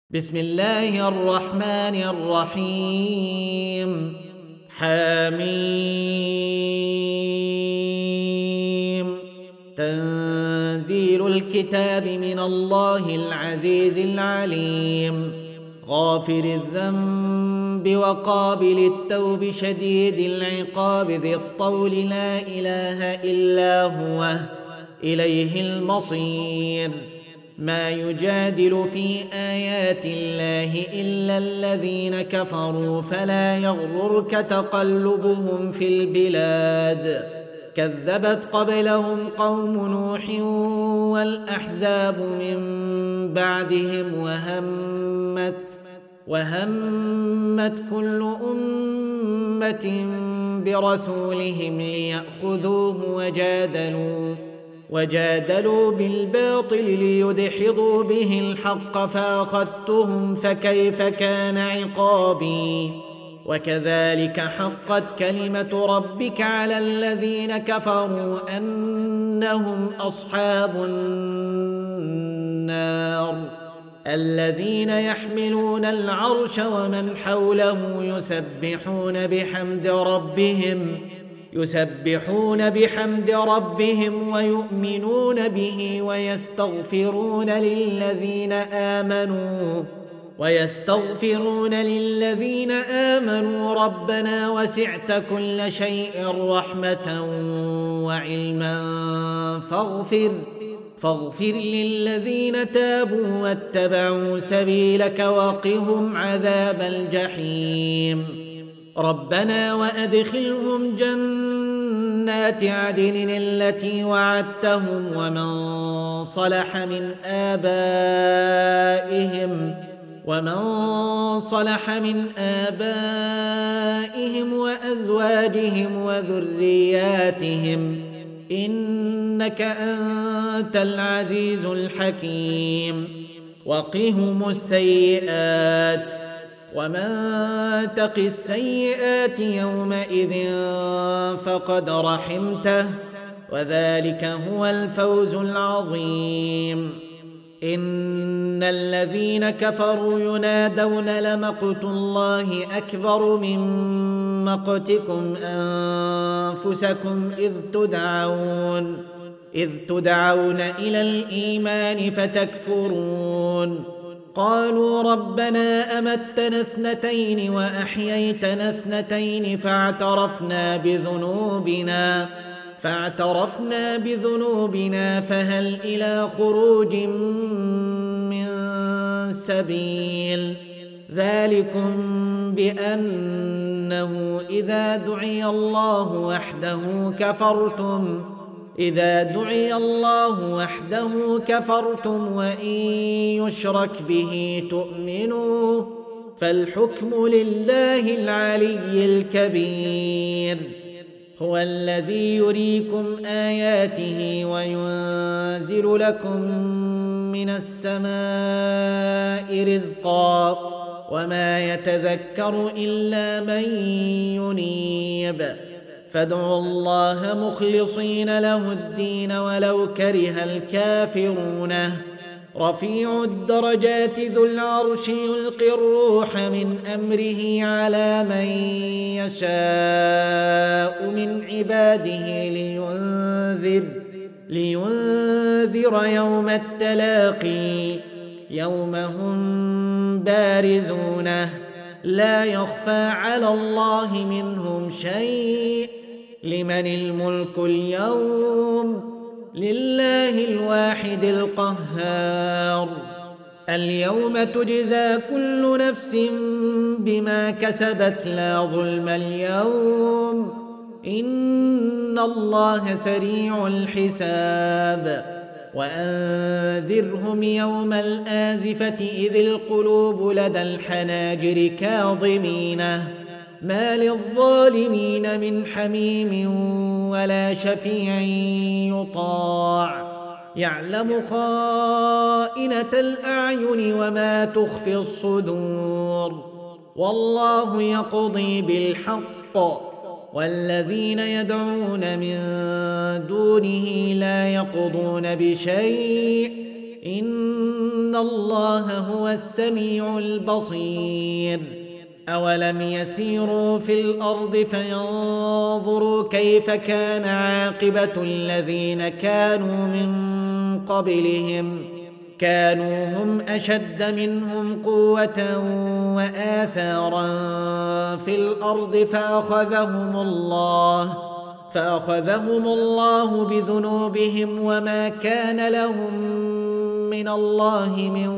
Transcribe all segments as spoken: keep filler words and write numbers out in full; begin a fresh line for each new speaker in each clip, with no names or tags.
بسم الله الرحمن الرحيم حميم تنزيل الكتاب من الله العزيز العليم غافر الذنب وقابل التوب شديد العقاب ذي الطول لا إله إلا هو إليه المصير ما يجادل في آيات الله إلا الذين كفروا فلا يغررك تقلبهم في البلاد كذبت قبلهم قوم نوح والأحزاب من بعدهم وهمت وهمت كل أمة برسولهم ليأخذوه وجادلوا وجادلوا بالباطل ليدحضوا به الحق فأخذتهم فكيف كان عقابي وكذلك حقت كلمة ربك على الذين كفروا أنهم أصحاب النار الذين يحملون العرش ومن حوله يسبحون بحمد ربهم يسبحون بحمد ربهم ويؤمنون به ويستغفرون للذين آمنوا ويستغفرون للذين آمنوا ربنا وسعت كل شيء رحمة وعلما فاغفر فاغفر للذين تابوا واتبعوا سبيلك وقهم عذاب الجحيم ربنا وأدخلهم جنات عدن التي وعدتهم ومن صلح من آبائهم ومن صلح من آبائهم وأزواجهم وذرياتهم إنك أنت العزيز الحكيم وقهم السيئات ومن تق السيئات يومئذ فقد رحمته وذلك هو الفوز العظيم إن الذين كفروا ينادون لمقت الله أكبر من مقتكم أنفسكم إذ تدعون إذ تدعون إلى الإيمان فتكفرون قالوا ربنا أمتنا اثنتين وأحييتنا اثنتين فاعترفنا بذنوبنا فاعترفنا بذنوبنا فهل إلى خروج من سبيل ذلكم بأنه إذا دعي الله وحده كفرتم إذا دعي الله وحده كفرتم وإن يشرك به تؤمنوا فالحكم لله العلي الكبير هو الذي يريكم آياته وينزل لكم من السماء رزقا وما يتذكر إلا من ينيب فادعوا الله مخلصين له الدين ولو كره الكافرون رفيع الدرجات ذو العرش يلقي الروح من أمره على من يشاء من عباده لينذر لينذر يوم التلاقي يوم هم بارزون لا يخفى على الله منهم شيء لمن الملك اليوم لله الواحد القهار اليوم تجزى كل نفس بما كسبت لا ظلم اليوم إن الله سريع الحساب وأنذرهم يوم الآزفة إذ القلوب لدى الحناجر كاظمين ما للظالمين من حميم ولا شفيع يطاع يعلم خائنة الأعين وما تخفي الصدور والله يقضي بالحق والذين يدعون من دونه لا يقضون بشيء إن الله هو السميع البصير أولم يسيروا في الأرض فينظروا كيف كان عاقبة الذين كانوا من قبلهم كانوا هم أشد منهم قوة وآثارا في الأرض فأخذهم الله فأخذهم الله بذنوبهم وما كان لهم من الله من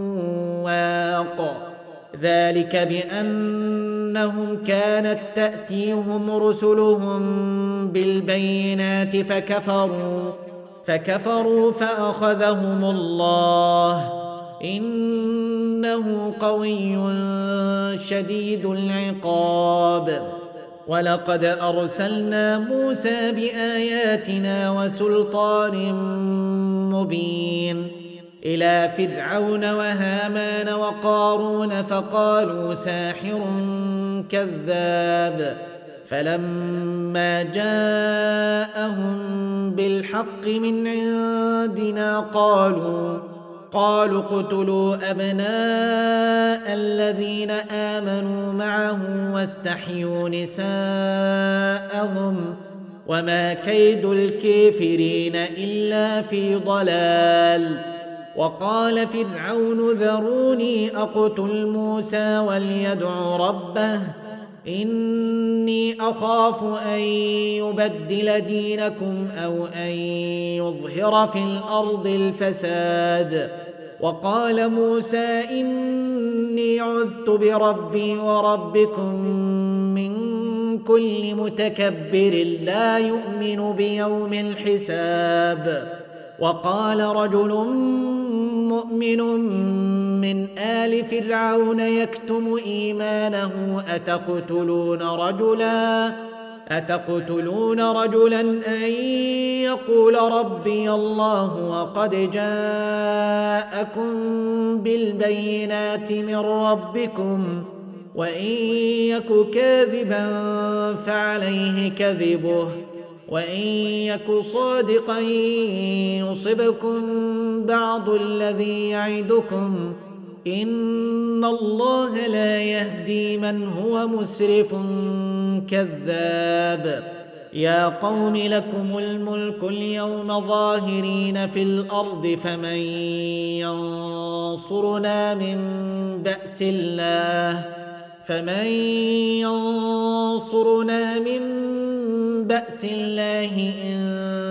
واق ذلك بأنهم كانت تأتيهم رسلهم بالبينات فكفروا فكفروا فأخذهم الله إنه قوي شديد العقاب ولقد أرسلنا موسى بآياتنا وسلطان مبين إلى فرعون وهامان وقارون فقالوا ساحر كذاب فلما جاءهم بالحق من عندنا قالوا قالوا اقتلوا أبناء الذين آمنوا معه واستحيوا نساءهم وما كيد الكافرين إلا في ضلال وقال فرعون ذروني أقتل موسى وليدع ربه إني أخاف أن يبدل دينكم أو أن يظهر في الأرض الفساد وقال موسى إني عذت بربي وربكم من كل متكبر لا يؤمن بيوم الحساب وقال رجل مؤمن من آل فرعون يكتم إيمانه أتقتلون رجلا أتقتلون رجلا أن يقول ربي الله وقد جاءكم بالبينات من ربكم وإن يك كاذبا فعليه كذبه وإن يك صادقا يصبكم بعض الذي يعدكم إن الله لا يهدي من هو مسرف كذاب يا قوم لكم الملك اليوم ظاهرين في الأرض فمن ينصرنا من بأس الله فمن ينصرنا من بأس الله إن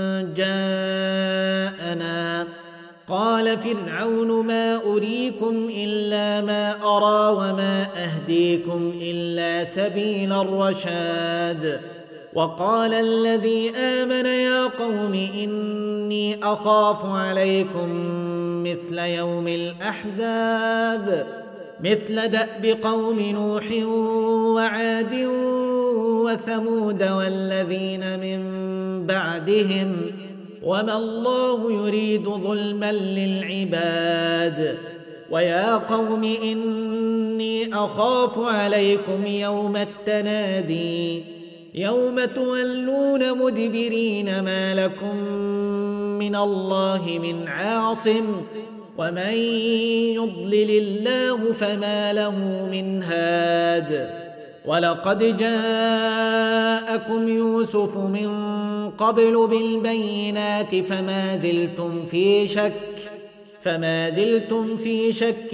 جاءنا قال فرعون ما أريكم إلا ما أرى وما أهديكم إلا سبيل الرشاد وقال الذي آمن يا قوم إني أخاف عليكم مثل يوم الأحزاب مثل دأب قوم نوح وعاد وثمود والذين من بعدهم وما الله يريد ظلما للعباد ويا قوم إني أخاف عليكم يوم التنادي يوم تولون مدبرين ما لكم من الله من عاصم ومن يضلل الله فما له من هاد ولقد جاءكم يوسف من قبل بالبينات فما زلتم في شك فما زلتم في شك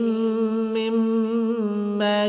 مما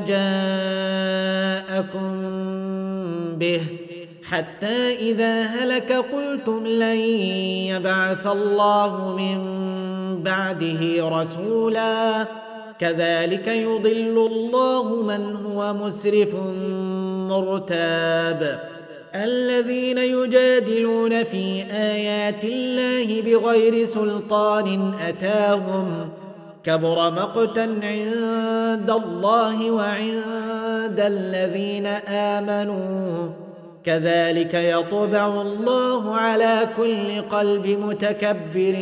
جاءكم به حتى إذا هلك قلتم لن يبعث الله من بعده رسولا كذلك يضل الله من هو مسرف مرتاب الذين يجادلون في آيات الله بغير سلطان أتاهم كبر مقتا عند الله وعند الذين آمنوا كذلك يطبع الله على كل قلب متكبر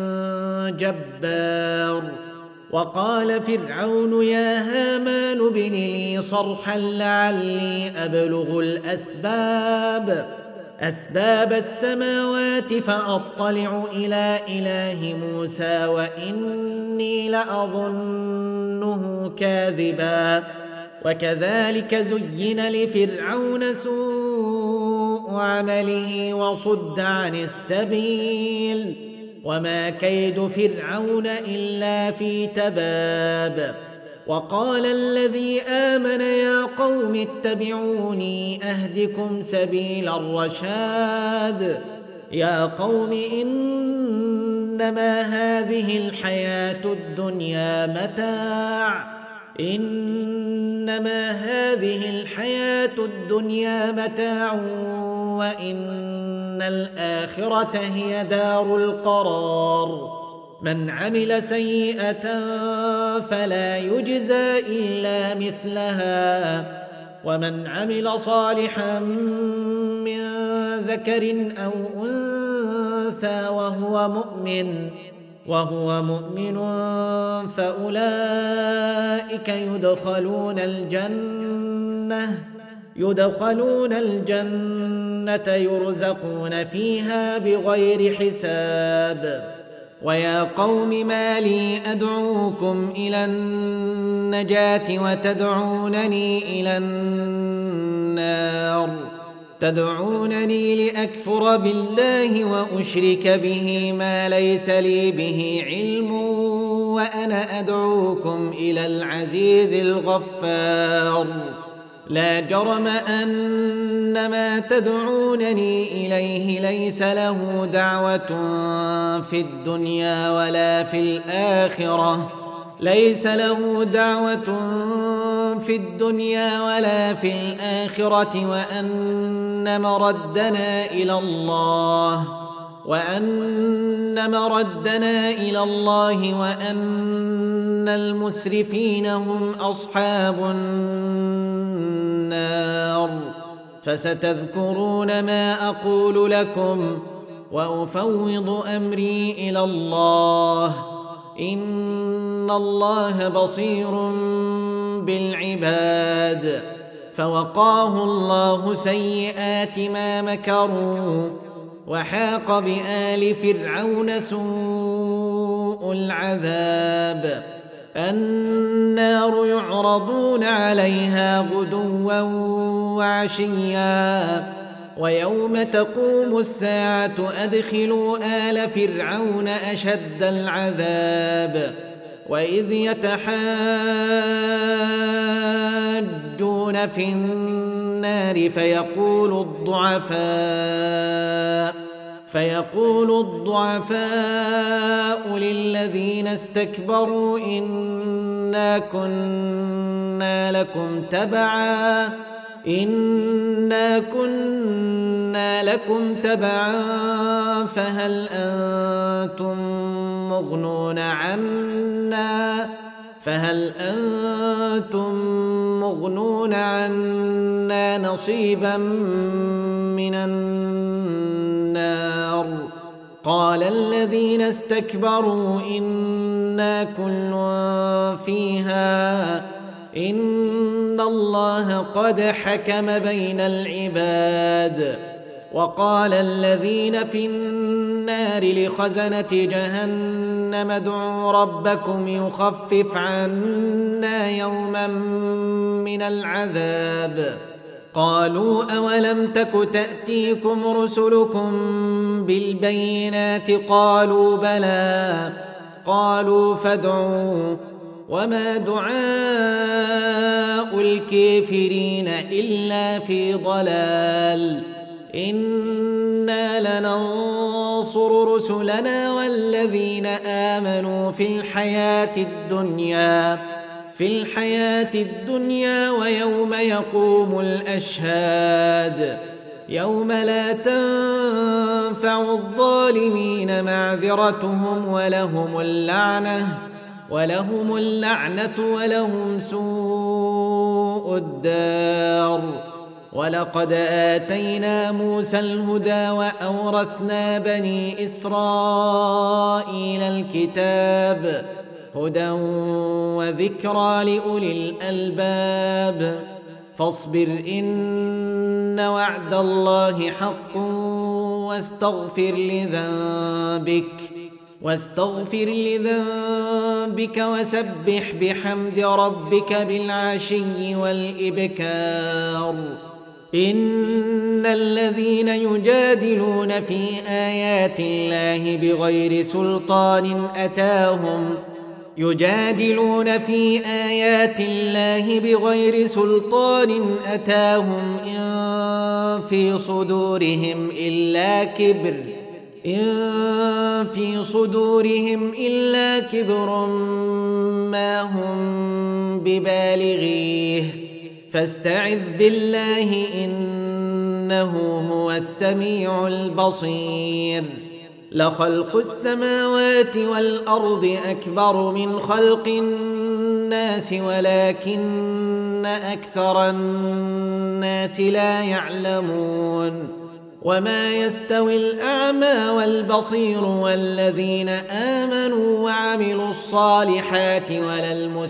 جبار وقال فرعون يا هامان ابن لي صرحا لعلي أبلغ الأسباب أسباب السماوات فأطلع إلى إله موسى وإني لأظنه كاذبا. وكذلك زين لفرعون سوء عمله وصد عن السبيل وما كيد فرعون إلا في تباب. وقال الذي آمن يا قوم اتبعوني أهدكم سبيل الرشاد. يا قوم إنما هذه الحياة الدنيا متاع إنما هذه الحياة الدنيا متاع وإن الآخرة هي دار القرار. من عمل سيئة فلا يجزى إلا مثلها ومن عمل صالحا من ذكر أو أنثى وهو مؤمن وهو مؤمن فأولئك يدخلون الجنة يدخلون الجنة يرزقون فيها بغير حساب. ويا قوم ما لي أدعوكم إلى النجاة وتدعونني إلى النار تدعونني لأكفر بالله وأشرك به ما ليس لي به علم وأنا أدعوكم إلى العزيز الغفار. لا جرم أن ما تدعونني إليه ليس له دعوة في الدنيا ولا في الآخرة ليس له دعوة في الدنيا ولا في الآخرة وأن مردنا إلى الله وأن مردنا إلى الله وأن المسرفين هم أصحاب النار. فستذكرون ما أقول لكم وأفوض أمري إلى الله إن الله بصير بالعباد. فوقاه الله سيئات ما مكروا وحاق بآل فرعون سوء العذاب. النار يعرضون عليها غدوا وعشيا ويوم تقوم الساعة أدخلوا آل فرعون أشد العذاب. وإذ يتحاجون في النار فيقول الضعفاء فيقول الضعفاء للذين استكبروا إنا كنا لكم تبعا إنا كنا لكم تبعا فهل أنتم مغنون عنا فهل أنتم مغنون عنا نصيبا من النار. قال الذين استكبروا إنا كل فيها إن الله قد حكم بين العباد. وقال الذين في النار لخزنة جهنم ادعوا ربكم يخفف عنا يوما من العذاب. قالوا أولم تك تأتيكم رسلكم بالبينات قالوا بلى قالوا فادعوا وما دعاء الكافرين إلا في ضلال. إنا لننصر رسلنا والذين آمنوا في الحياة الدنيا في الحياة الدنيا ويوم يقوم الأشهاد يوم لا تنفع الظالمين معذرتهم ولهم اللعنة ولهم اللعنة ولهم سوء الدار. ولقد آتينا موسى الهدى وأورثنا بني إسرائيل الكتاب هدى وذكرى لأولي الألباب. فاصبر إن وعد الله حق واستغفر لذنبك واستغفر لذنبك وسبح بحمد ربك بالعشي والإبكار إن الذين يجادلون في آيات الله بغير سلطان أتاهم يجادلون في آيات الله بغير سلطان أتاهم إن في صدورهم إلا كبر إن في صدورهم إلا كبر ما هم ببالغيه فاستعذ بالله إنه هو السميع البصير لخلق السماوات والأرض أكبر من خلق الناس ولكن أكثر الناس لا يعلمون وما يستوي الأعمى والبصير والذين آمنوا وعملوا الصالحات ولا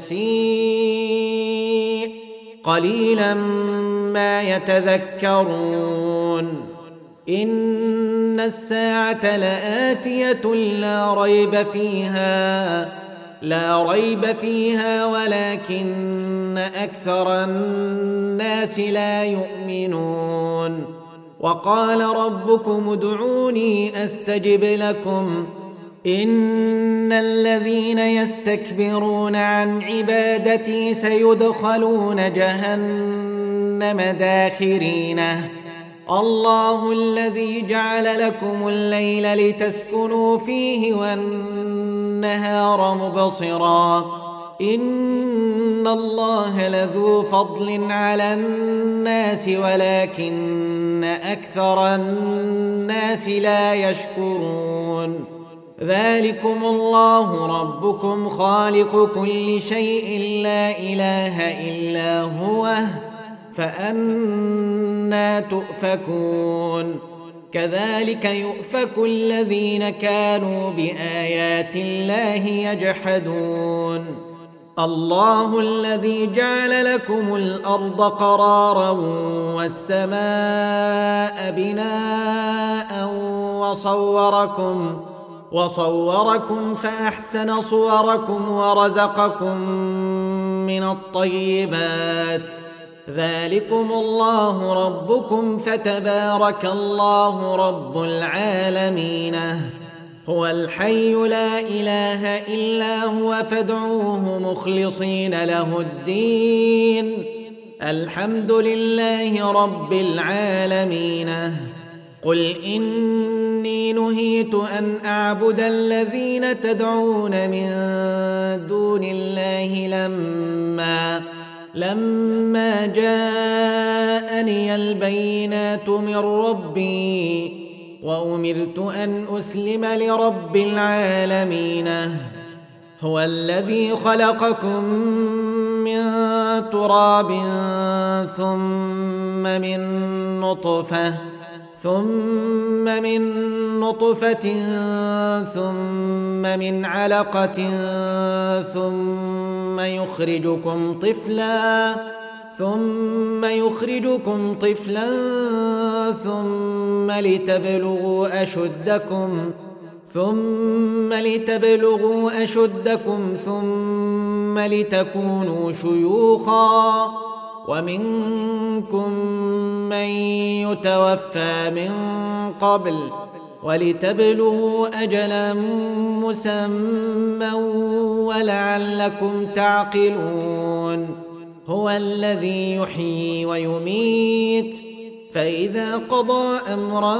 المسيء قليلا ما يتذكرون إن الساعة لآتية لا ريب فيها لا ريب فيها ولكن أكثر الناس لا يؤمنون وقال ربكم ادعوني أستجب لكم إن الذين يستكبرون عن عبادتي سيدخلون جهنم داخرينه الله الذي جعل لكم الليل لتسكنوا فيه والنهار مبصرا إن الله لذو فضل على الناس ولكن أكثر الناس لا يشكرون ذلكم الله ربكم خالق كل شيء لا إله إلا هو فأنى تؤفكون كذلك يؤفك الذين كانوا بآيات الله يجحدون الله الذي جعل لكم الأرض قرارا والسماء بناء وصوركم وصوركم فأحسن صوركم ورزقكم من الطيبات ذلكم الله ربكم فتبارك الله رب العالمين هو الحي لا إله إلا هو فادعوه مخلصين له الدين الحمد لله رب العالمين قل إني نهيت أن أعبد الذين تدعون من دون الله لما لما جاءني البينات من ربي وأمرت أن أسلم لرب العالمين هو الذي خلقكم من تراب ثم من نطفة ثم من نطفة ثم من علقة ثم يخرجكم طفلا ثم يخرجكم طفلا ثم لتبلغوا أشدكم ثم لتبلغوا أشدكم ثم لتكونوا شيوخا ومنكم من يتوفى من قبل ولتبلغوا أجلا مسمى ولعلكم تعقلون هو الذي يحيي ويميت فإذا قضى أمرا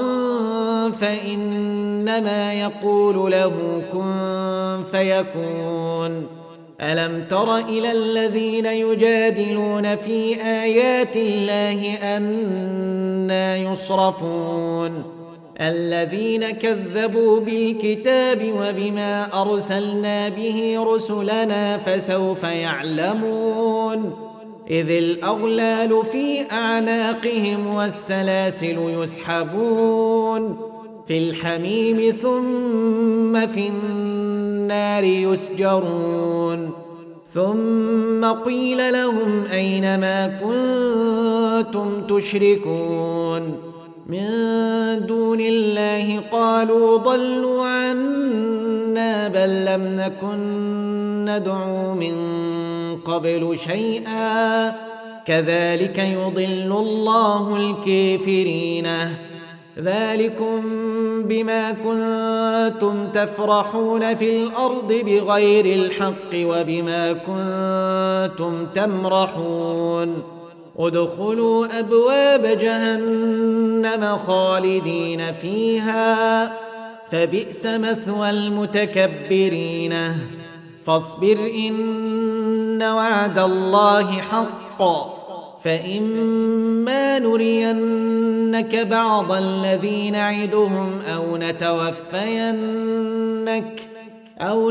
فإنما يقول له كن فيكون ألم تر إلى الذين يجادلون في آيات الله أنى يصرفون الذين كذبوا بالكتاب وبما أرسلنا به رسلنا فسوف يعلمون إذ الأغلال في أعناقهم والسلاسل يسحبون في الحميم ثم في النار يسجرون ثم قيل لهم أين ما كنتم تشركون من دون الله قالوا ضلوا عنا بل لم نكن ندعو من قبل شيئا كذلك يضل الله الكافرين ذلكم بما كنتم تفرحون في الأرض بغير الحق وبما كنتم تمرحون ادخلوا أبواب جهنم خالدين فيها فبئس مثوى المتكبرين فاصبر إن وعد الله حق فإما نرينك بعض الذي نعدهم أو نتوفينك أو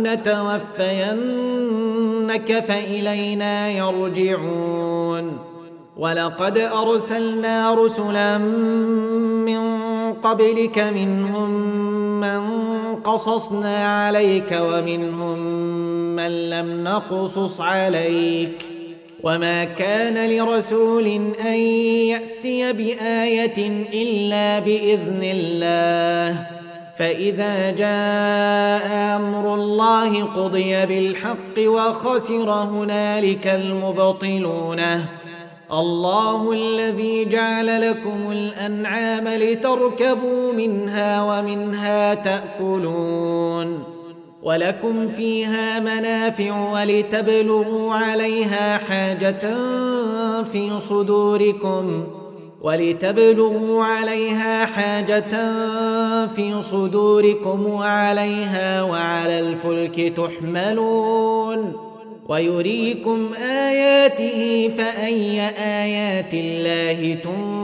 نتوفينك فإلينا يرجعون ولقد أرسلنا رسلا من قبلك منهم من قصصنا عليك ومنهم من لم نقصص عليك وما كان لرسول أن يأتي بآية إلا بإذن الله فإذا جاء أمر الله قضي بالحق وخسر هنالك المبطلون الله الذي جعل لكم الأنعام لتركبوا منها ومنها تأكلون ولكم فيها منافع ولتبلغوا عليها حاجة في صدوركم ولتبلغوا عليها حاجة في صدوركم وعليها وعلى الفلك تحملون ويريكم آياته فأي آيات الله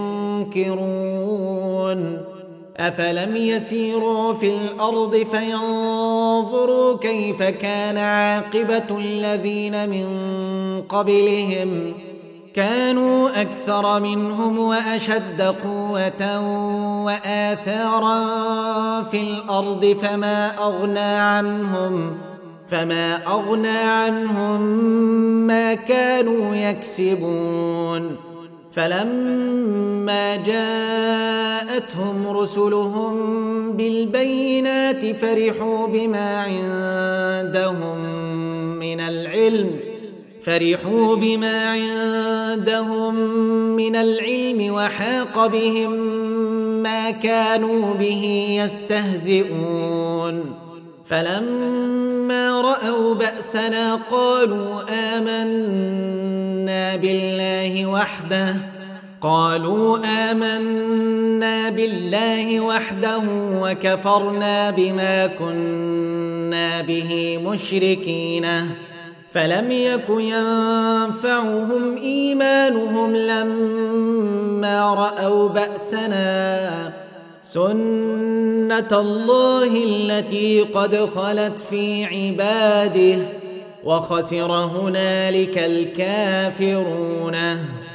تنكرون أفلم يسيروا في الأرض فينظروا كيف كان عاقبة الذين من قبلهم كانوا أكثر منهم وأشد قوة وآثارا في الأرض فما أغنى عنهم فما أغنى عنهم ما كانوا يكسبون فلما جاءتهم رسلهم بالبينات فرحوا بما عندهم من العلم فرحوا بما عندهم من العلم وحاق بهم ما كانوا به يستهزئون فلما رأوا بأسنا قالوا آمنا بالله وحده قالوا آمنا بالله وحده وكفرنا بما كنا به مشركين فلم يك ينفعهم إيمانهم لما رأوا بأسنا سنة الله التي قد خلت في عباده وخسر هنالك الكافرون